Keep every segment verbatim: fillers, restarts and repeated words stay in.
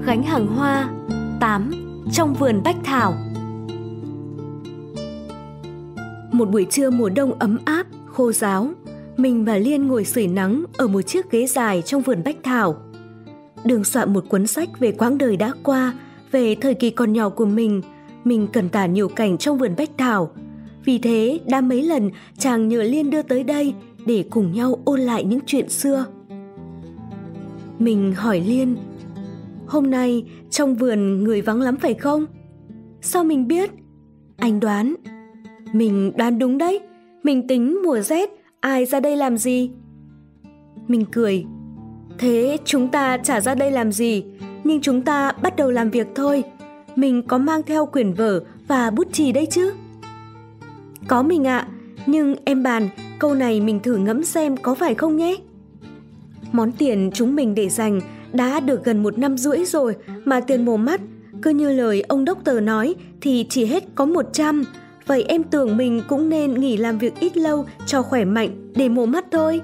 Gánh hàng hoa. Tám. Trong vườn bách thảo. Một buổi trưa mùa đông ấm áp, khô ráo, mình và Liên ngồi sưởi nắng ở một chiếc ghế dài trong vườn bách thảo. Đường soạn một cuốn sách về quãng đời đã qua, về thời kỳ còn nhỏ của mình. Mình cần tả nhiều cảnh trong vườn bách thảo. Vì thế đã mấy lần chàng nhờ Liên đưa tới đây để cùng nhau ôn lại những chuyện xưa. Mình hỏi Liên: "Hôm nay trong vườn người vắng lắm phải không?" "Sao mình biết?" Anh đoán. Mình đoán đúng đấy. Mình tính mùa rét, ai ra đây làm gì? Mình cười. Thế chúng ta chả ra đây làm gì, nhưng chúng ta bắt đầu làm việc thôi. Mình có mang theo quyển vở và bút chì đây chứ? Có mình ạ, nhưng em bàn câu này mình thử ngẫm xem có phải không nhé. Món tiền chúng mình để dành đã được gần một năm rưỡi rồi mà tiền mổ mắt, cứ như lời ông đốc tờ nói thì chỉ hết có một trăm. Vậy em tưởng mình cũng nên nghỉ làm việc ít lâu cho khỏe mạnh để mổ mắt thôi.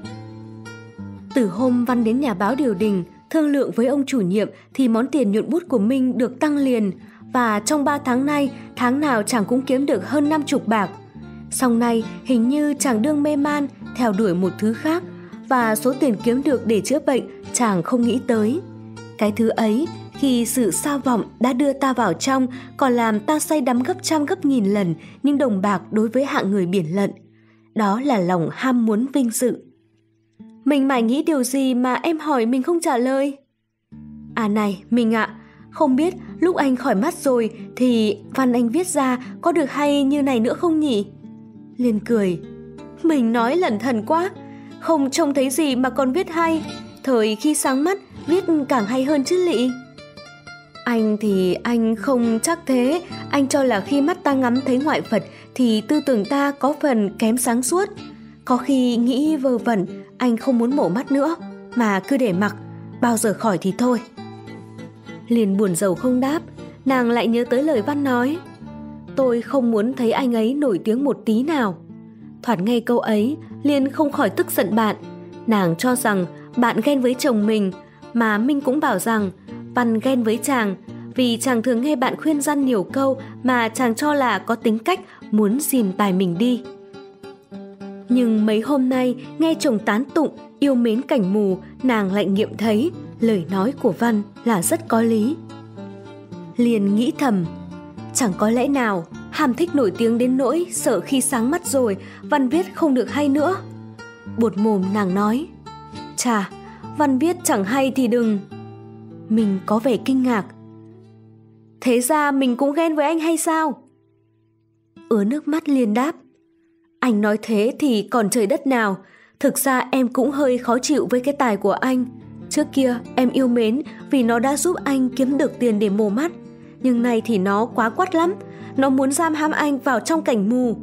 Từ hôm Văn đến nhà báo Điều Đình thương lượng với ông chủ nhiệm thì món tiền nhuận bút của mình được tăng liền, và trong ba tháng nay tháng nào chàng cũng kiếm được hơn năm chục bạc. Song nay hình như chàng đương mê man theo đuổi một thứ khác, và số tiền kiếm được để chữa bệnh chàng không nghĩ tới. Cái thứ ấy, khi sự xa vọng đã đưa ta vào trong, còn làm ta say đắm gấp trăm gấp nghìn lần những đồng bạc đối với hạng người biển lận. Đó là lòng ham muốn vinh dự. Mình mải nghĩ điều gì mà em hỏi mình không trả lời? À này, mình ạ, không biết lúc anh khỏi mắt rồi thì văn anh viết ra có được hay như này nữa không nhỉ? Liên cười. Mình nói lẩn thẩn quá, không trông thấy gì mà còn viết hay. Thời khi sáng mắt viết càng hay hơn chứ lị. Anh thì anh không chắc thế. Anh cho là khi mắt ta ngắm thấy ngoại vật thì tư tưởng ta có phần kém sáng suốt. Có khi nghĩ vơ vẩn, anh không muốn mổ mắt nữa, mà cứ để mặc, bao giờ khỏi thì thôi. Liền buồn rầu không đáp. Nàng lại nhớ tới lời Văn nói: tôi không muốn thấy anh ấy nổi tiếng một tí nào. Thoạt nghe câu ấy, Liên không khỏi tức giận bạn. Nàng cho rằng bạn ghen với chồng mình, mà Minh cũng bảo rằng Văn ghen với chàng vì chàng thường nghe bạn khuyên răn nhiều câu mà chàng cho là có tính cách muốn dìm tài mình đi. Nhưng mấy hôm nay nghe chồng tán tụng yêu mến cảnh mù, nàng lại nghiệm thấy lời nói của Văn là rất có lý. Liền nghĩ thầm, chẳng có lẽ nào ham thích nổi tiếng đến nỗi sợ khi sáng mắt rồi Văn viết không được hay nữa. Buột mồm nàng nói: chà, Văn viết chẳng hay thì đừng. Mình có vẻ kinh ngạc. Thế ra mình cũng ghen với anh hay sao? Ứa nước mắt liền đáp: anh nói thế thì còn trời đất nào. Thực ra em cũng hơi khó chịu với cái tài của anh. Trước kia em yêu mến vì nó đã giúp anh kiếm được tiền để mổ mắt, nhưng nay thì nó quá quắt lắm. Nó muốn giam hãm anh vào trong cảnh mù.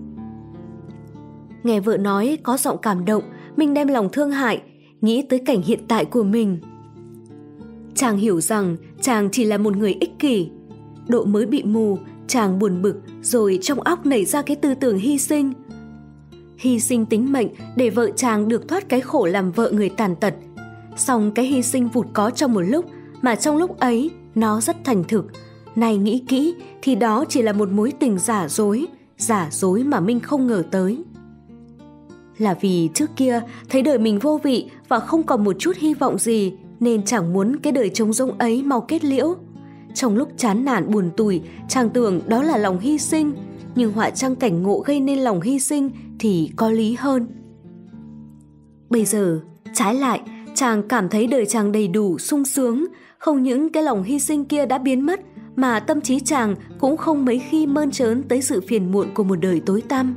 Nghe vợ nói có giọng cảm động, mình đem lòng thương hại, nghĩ tới cảnh hiện tại của mình. Chàng hiểu rằng chàng chỉ là một người ích kỷ. Độ mới bị mù, chàng buồn bực, rồi trong óc nảy ra cái tư tưởng hy sinh. Hy sinh tính mệnh để vợ chàng được thoát cái khổ làm vợ người tàn tật. Song cái hy sinh vụt có trong một lúc, mà trong lúc ấy nó rất thành thực. Này nghĩ kỹ thì đó chỉ là một mối tình giả dối, giả dối mà Minh không ngờ tới. Là vì trước kia thấy đời mình vô vị và không còn một chút hy vọng gì, nên chẳng muốn cái đời trống rỗng ấy mau kết liễu. Trong lúc chán nản buồn tủi, chàng tưởng đó là lòng hy sinh, nhưng họa chăng cảnh ngộ gây nên lòng hy sinh thì có lý hơn. Bây giờ, trái lại, chàng cảm thấy đời chàng đầy đủ, sung sướng. Không những cái lòng hy sinh kia đã biến mất, mà tâm trí chàng cũng không mấy khi mơn trớn tới sự phiền muộn của một đời tối tăm.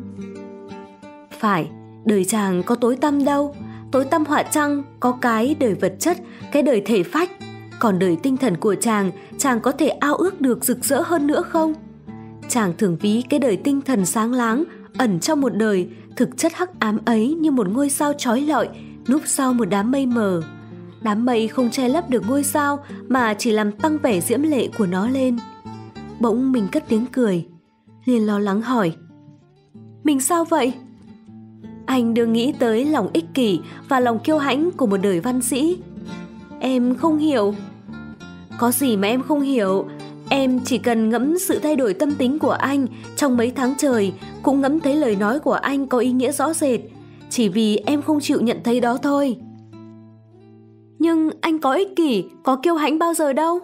Phải, đời chàng có tối tăm đâu. Tối tăm họa chăng có cái đời vật chất, cái đời thể phách. Còn đời tinh thần của chàng, chàng có thể ao ước được rực rỡ hơn nữa không? Chàng thường ví cái đời tinh thần sáng láng ẩn trong một đời, thực chất hắc ám ấy như một ngôi sao chói lọi núp sau một đám mây mờ. Đám mây không che lấp được ngôi sao, mà chỉ làm tăng vẻ diễm lệ của nó lên. Bỗng mình cất tiếng cười. Liền lo lắng hỏi: mình sao vậy? Anh đừng nghĩ tới lòng ích kỷ và lòng kiêu hãnh của một đời văn sĩ. Em không hiểu. có gì mà em không hiểu. Em chỉ cần ngẫm sự thay đổi tâm tính của anh trong mấy tháng trời, cũng ngẫm thấy lời nói của anh có ý nghĩa rõ rệt. Chỉ vì em không chịu nhận thấy đó thôi. Nhưng anh có ích kỷ, có kiêu hãnh bao giờ đâu.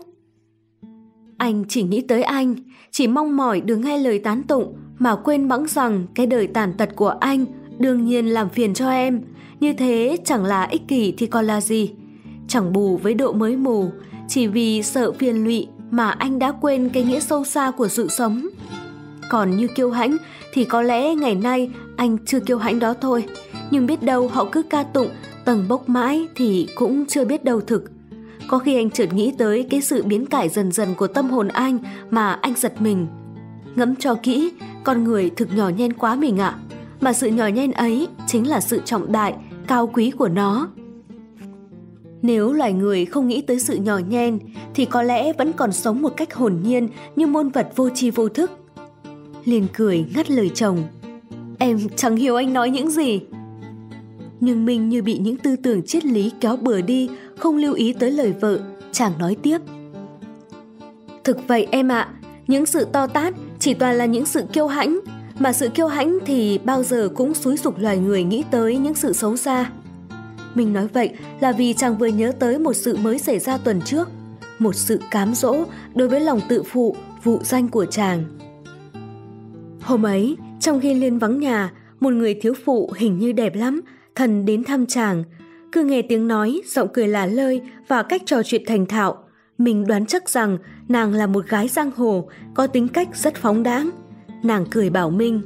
Anh chỉ nghĩ tới anh, chỉ mong mỏi được nghe lời tán tụng, mà quên bẵng rằng cái đời tàn tật của anh đương nhiên làm phiền cho em. Như thế chẳng là ích kỷ thì còn là gì. Chẳng bù với độ mới mù, chỉ vì sợ phiền lụy mà anh đã quên cái nghĩa sâu xa của sự sống. Còn như kiêu hãnh thì có lẽ ngày nay anh chưa kiêu hãnh đó thôi. Nhưng biết đâu họ cứ ca tụng tầng bốc mãi thì cũng chưa biết đâu thực. Có khi anh chợt nghĩ tới cái sự biến cải dần dần của tâm hồn anh mà anh giật mình. Ngẫm cho kỹ, con người thực nhỏ nhen quá mình ạ. Mà sự nhỏ nhen ấy chính là sự trọng đại, cao quý của nó. Nếu loài người không nghĩ tới sự nhỏ nhen thì có lẽ vẫn còn sống một cách hồn nhiên như muôn vật vô tri vô thức. Liền cười ngắt lời chồng. Em chẳng hiểu anh nói những gì. Nhưng Minh như bị những tư tưởng triết lý kéo bừa đi, không lưu ý tới lời vợ, chàng nói tiếp. Thực vậy em ạ, những sự to tát chỉ toàn là những sự kiêu hãnh, mà sự kiêu hãnh thì bao giờ cũng xúi giục loài người nghĩ tới những sự xấu xa. Mình nói vậy là vì chàng vừa nhớ tới một sự mới xảy ra tuần trước, một sự cám dỗ đối với lòng tự phụ, vụ danh của chàng. Hôm ấy, trong khi Liên vắng nhà, một người thiếu phụ hình như đẹp lắm, thần đến thăm chàng. Cứ nghe tiếng nói, giọng cười lả lơi và cách trò chuyện thành thạo, mình đoán chắc rằng nàng là một gái giang hồ, có tính cách rất phóng đãng. Nàng cười bảo Minh.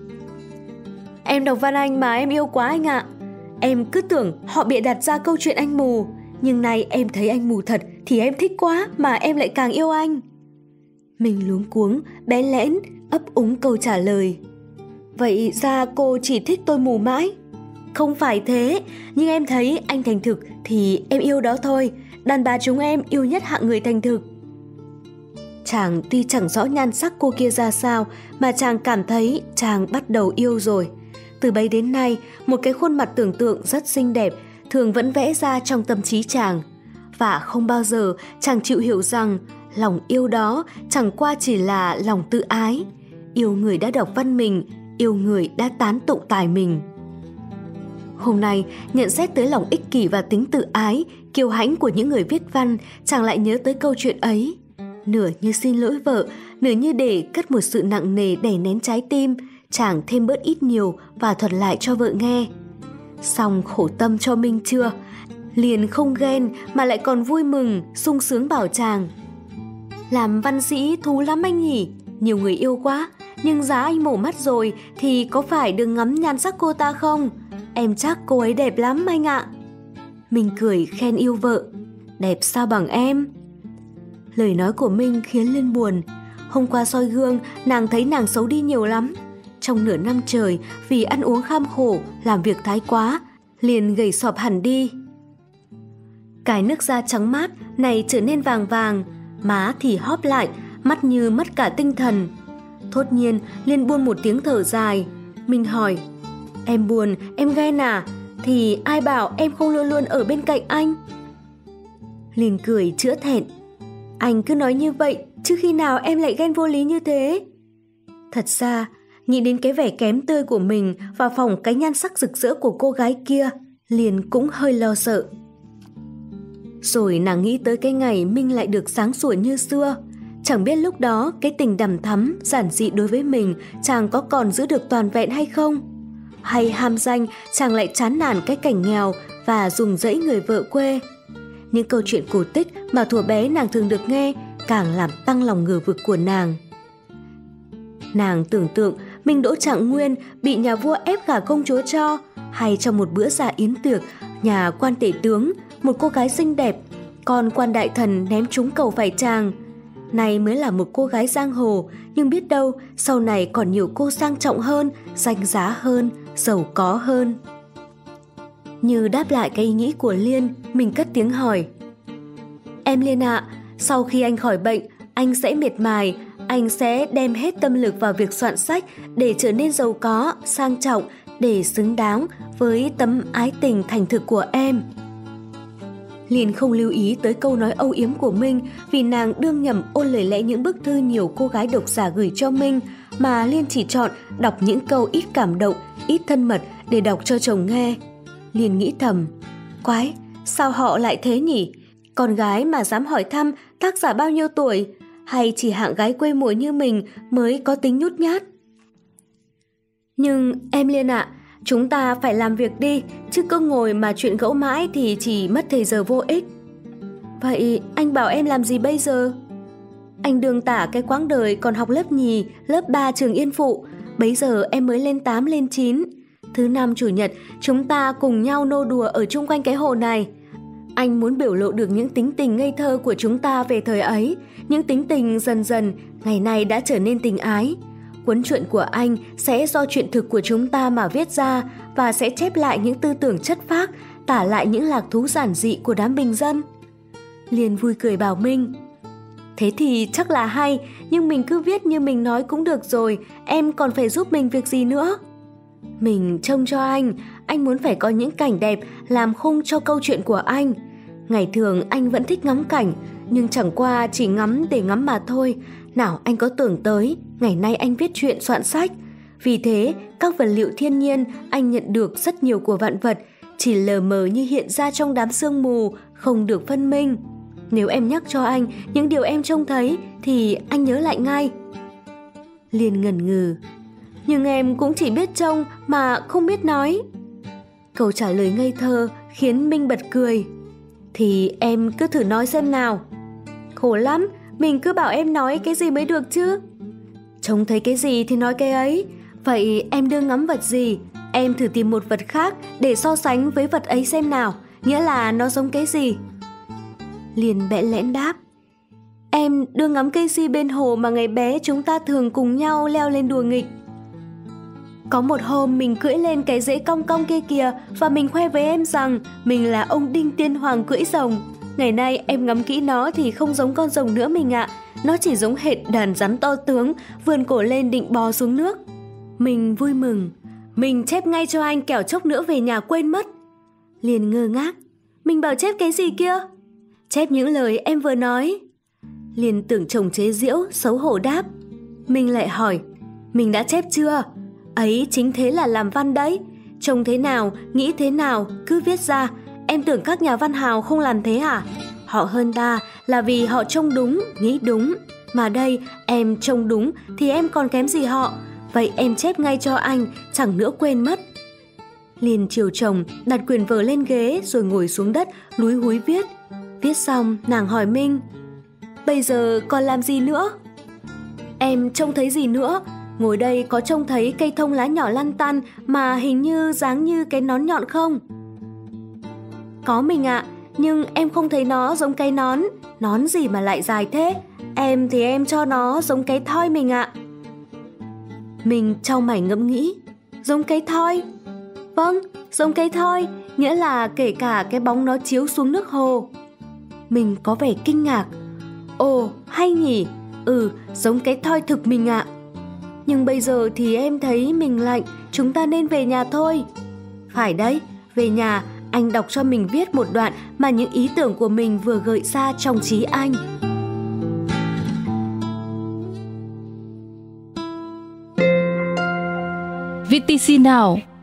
Em đọc văn anh mà em yêu quá anh ạ. Em cứ tưởng họ bịa đặt ra câu chuyện anh mù, nhưng nay em thấy anh mù thật thì em thích quá mà em lại càng yêu anh. Mình luống cuống, bén lẽn, ấp úng câu trả lời. Vậy ra cô chỉ thích tôi mù mãi? Không phải thế, nhưng em thấy anh thành thực thì em yêu đó thôi. Đàn bà chúng em yêu nhất hạng người thành thực. Chàng tuy chẳng rõ nhan sắc cô kia ra sao, mà chàng cảm thấy chàng bắt đầu yêu rồi. Từ bấy đến nay, một cái khuôn mặt tưởng tượng rất xinh đẹp thường vẫn vẽ ra trong tâm trí chàng. Và không bao giờ chàng chịu hiểu rằng lòng yêu đó chẳng qua chỉ là lòng tự ái. Yêu người đã đọc văn mình, yêu người đã tán tụng tài mình. Hôm nay, nhận xét tới lòng ích kỷ và tính tự ái, kiêu hãnh của những người viết văn, chàng lại nhớ tới câu chuyện ấy. Nửa như xin lỗi vợ, nửa như để cất một sự nặng nề đè nén trái tim, chàng thêm bớt ít nhiều và thuật lại cho vợ nghe. Xong khổ tâm cho Minh chưa? Liền không ghen mà lại còn vui mừng, sung sướng bảo chàng. Làm văn sĩ thú lắm anh nhỉ, nhiều người yêu quá, nhưng giá anh mổ mắt rồi thì có phải đừng ngắm nhan sắc cô ta không? Em chắc cô ấy đẹp lắm anh ạ. Minh cười khen yêu vợ. Đẹp sao bằng em? Lời nói của Minh khiến Liên buồn. Hôm qua soi gương, nàng thấy nàng xấu đi nhiều lắm. Trong nửa năm trời, vì ăn uống kham khổ, làm việc thái quá, liền gầy sọp hẳn đi. Cái nước da trắng mát này trở nên vàng vàng, má thì hóp lại, mắt như mất cả tinh thần. Thốt nhiên, Liên buông một tiếng thở dài. Minh hỏi, em buồn, em ghen à? Thì ai bảo em không luôn luôn ở bên cạnh anh? Liên cười chữa thẹn. Anh cứ nói như vậy, chứ khi nào em lại ghen vô lý như thế? Thật ra, nghĩ đến cái vẻ kém tươi của mình và phỏng cái nhan sắc rực rỡ của cô gái kia, Liên cũng hơi lo sợ. Rồi nàng nghĩ tới cái ngày Minh lại được sáng sủa như xưa. Chẳng biết lúc đó cái tình đằm thắm, giản dị đối với mình chàng có còn giữ được toàn vẹn hay không? Hay ham danh chàng lại chán nản cái cảnh nghèo và dùng dẫy người vợ quê? Những câu chuyện cổ tích mà thuở bé nàng thường được nghe càng làm tăng lòng ngờ vực của nàng. Nàng tưởng tượng mình Đỗ Trạng Nguyên bị nhà vua ép gả công chúa cho, hay trong một bữa dạ yến tiệc, nhà quan tể tướng, một cô gái xinh đẹp, còn quan đại thần ném trúng cầu phải chàng. Này mới là một cô gái giang hồ, nhưng biết đâu sau này còn nhiều cô sang trọng hơn, danh giá hơn, giàu có hơn. Như đáp lại cái ý nghĩ của Liên, mình cất tiếng hỏi. Em Liên ạ, sau khi anh khỏi bệnh, anh sẽ miệt mài, anh sẽ đem hết tâm lực vào việc soạn sách để trở nên giàu có, sang trọng, để xứng đáng với tấm ái tình thành thực của em. Liền không lưu ý tới câu nói âu yếm của Minh, vì nàng đương nhầm ôn lời lẽ những bức thư nhiều cô gái độc giả gửi cho Minh, mà Liên chỉ chọn đọc những câu ít cảm động, ít thân mật để đọc cho chồng nghe. Liên nghĩ thầm, quái, sao họ lại thế nhỉ? Con gái mà dám hỏi thăm tác giả bao nhiêu tuổi, hay chỉ hạng gái quê mùa như mình mới có tính nhút nhát? Nhưng em Liên ạ, à, chúng ta phải làm việc đi, chứ cứ ngồi mà chuyện gẫu mãi thì chỉ mất thời giờ vô ích. Vậy anh bảo em làm gì bây giờ? Anh đương tả cái quãng đời còn học lớp nhì, lớp ba trường Yên Phụ, bấy giờ em mới lên tám lên chín. Thứ năm chủ nhật chúng ta cùng nhau nô đùa ở chung quanh cái hồ này. Anh muốn biểu lộ được những tính tình ngây thơ của chúng ta về thời ấy, những tính tình dần dần ngày nay đã trở nên tình ái. Cuốn truyện của anh sẽ do chuyện thực của chúng ta mà viết ra và sẽ chép lại những tư tưởng chất phác, tả lại những lạc thú giản dị của đám bình dân. Liên vui cười bảo Minh, thế thì chắc là hay, nhưng mình cứ viết như mình nói cũng được rồi, em còn phải giúp mình việc gì nữa? Mình trông cho anh, anh muốn phải có những cảnh đẹp làm khung cho câu chuyện của anh. Ngày thường anh vẫn thích ngắm cảnh, nhưng chẳng qua chỉ ngắm để ngắm mà thôi. Nào anh có tưởng tới, ngày nay anh viết truyện soạn sách. Vì thế, các vật liệu thiên nhiên anh nhận được rất nhiều của vạn vật, chỉ lờ mờ như hiện ra trong đám sương mù, không được phân minh. Nếu em nhắc cho anh những điều em trông thấy thì anh nhớ lại ngay. Liên ngần ngừ, nhưng em cũng chỉ biết trông mà không biết nói. Câu trả lời ngây thơ khiến Minh bật cười. Thì em cứ thử nói xem nào. Khổ lắm, mình cứ bảo em nói cái gì mới được chứ. Trông thấy cái gì thì nói cái ấy. Vậy em đương ngắm vật gì? Em thử tìm một vật khác để so sánh với vật ấy xem nào, nghĩa là nó giống cái gì. Liền bẽ lẽn đáp, em đương ngắm cây si bên hồ mà ngày bé chúng ta thường cùng nhau leo lên đùa nghịch. Có một hôm mình cưỡi lên cái rễ cong cong kia kìa, và mình khoe với em rằng mình là ông Đinh Tiên Hoàng cưỡi rồng. Ngày nay em ngắm kỹ nó thì không giống con rồng nữa mình ạ. Nó chỉ giống hệt đàn rắn to tướng, vươn cổ lên định bò xuống nước. Mình vui mừng, mình chép ngay cho anh kẻo chốc nữa về nhà quên mất. Liền ngơ ngác, mình bảo chép cái gì kia? Chép những lời em vừa nói. Liền tưởng chồng chế giễu, xấu hổ đáp. Mình lại hỏi, mình đã chép chưa? Ấy chính thế là làm văn đấy. Trông thế nào, nghĩ thế nào, cứ viết ra. Em tưởng các nhà văn hào không làm thế hả? Họ hơn ta là vì họ trông đúng, nghĩ đúng. Mà đây, em trông đúng thì em còn kém gì họ. Vậy em chép ngay cho anh, chẳng nữa quên mất. Liền chiều chồng, đặt quyển vở lên ghế rồi ngồi xuống đất, lúi húi viết. Viết xong, nàng hỏi Minh, bây giờ còn làm gì nữa? Em trông thấy gì nữa? Ngồi đây có trông thấy cây thông lá nhỏ lăn tăn mà hình như dáng như cái nón nhọn không? Có mình ạ, nhưng em không thấy nó giống cái nón. Nón gì mà lại dài thế? Em thì em cho nó giống cái thoi mình ạ. Mình chau mày ngẫm nghĩ, giống cái thoi? Vâng, giống cái thoi, nghĩa là kể cả cái bóng nó chiếu xuống nước hồ. Mình có vẻ kinh ngạc. Ồ, hay nhỉ? Ừ, giống cái thoi thực mình ạ. Nhưng bây giờ thì em thấy mình lạnh, chúng ta nên về nhà thôi. Phải đấy, về nhà, anh đọc cho mình viết một đoạn mà những ý tưởng của mình vừa gợi ra trong trí anh. vê tê xê Now